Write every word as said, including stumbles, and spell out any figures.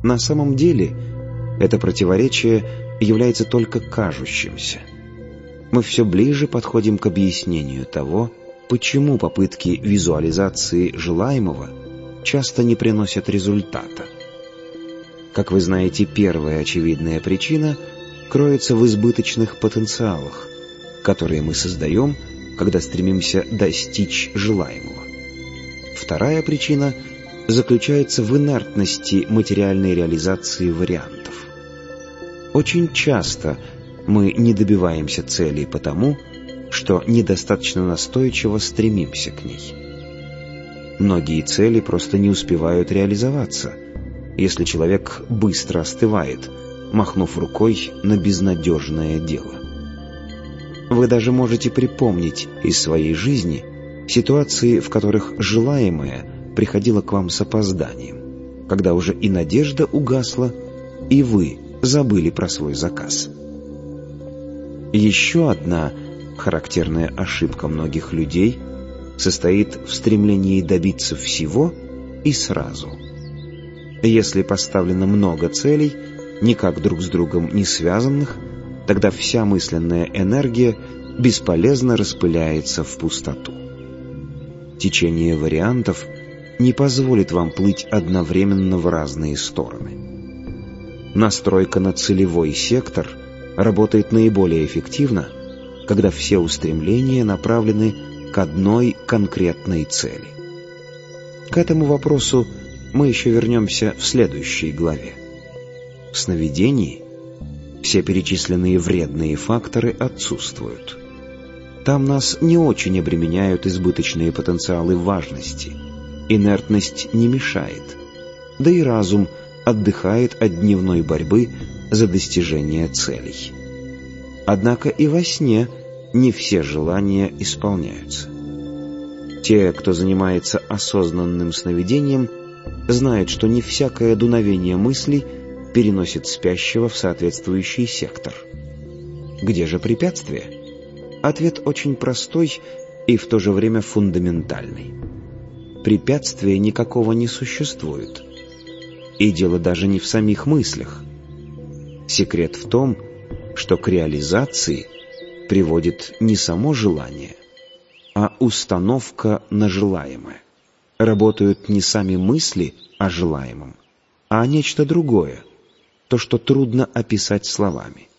На самом деле это противоречие является только кажущимся. Мы все ближе подходим к объяснению того, почему попытки визуализации желаемого часто не приносят результата. Как вы знаете, первая очевидная причина кроется в избыточных потенциалах, которые мы создаем, когда стремимся достичь желаемого. Вторая причина заключается в инертности материальной реализации вариантов. Очень часто мы не добиваемся цели потому, что недостаточно настойчиво стремимся к ней. Многие цели просто не успевают реализоваться, если человек быстро остывает, махнув рукой на безнадежное дело. Вы даже можете припомнить из своей жизни ситуации, в которых желаемое приходило к вам с опозданием, когда уже и надежда угасла, и вы забыли про свой заказ. Еще одна характерная ошибка многих людей состоит в стремлении добиться всего и сразу. Если поставлено много целей, никак друг с другом не связанных, тогда вся мысленная энергия бесполезно распыляется в пустоту. Течение вариантов не позволит вам плыть одновременно в разные стороны. Настройка на целевой сектор работает наиболее эффективно, когда все устремления направлены к одной конкретной цели. К этому вопросу мы еще вернемся в следующей главе. В сновидении все перечисленные вредные факторы отсутствуют. Там нас не очень обременяют избыточные потенциалы важности. Инертность не мешает, да и разум отдыхает от дневной борьбы за достижение целей. Однако и во сне не все желания исполняются. Те, кто занимается осознанным сновидением, знают, что не всякое дуновение мыслей переносит спящего в соответствующий сектор. Где же препятствие? Ответ очень простой и в то же время фундаментальный. Препятствия никакого не существует. И дело даже не в самих мыслях. Секрет в том, что к реализации приводит не само желание, а установка на желаемое. Работают не сами мысли о желаемом, а нечто другое, то, что трудно описать словами.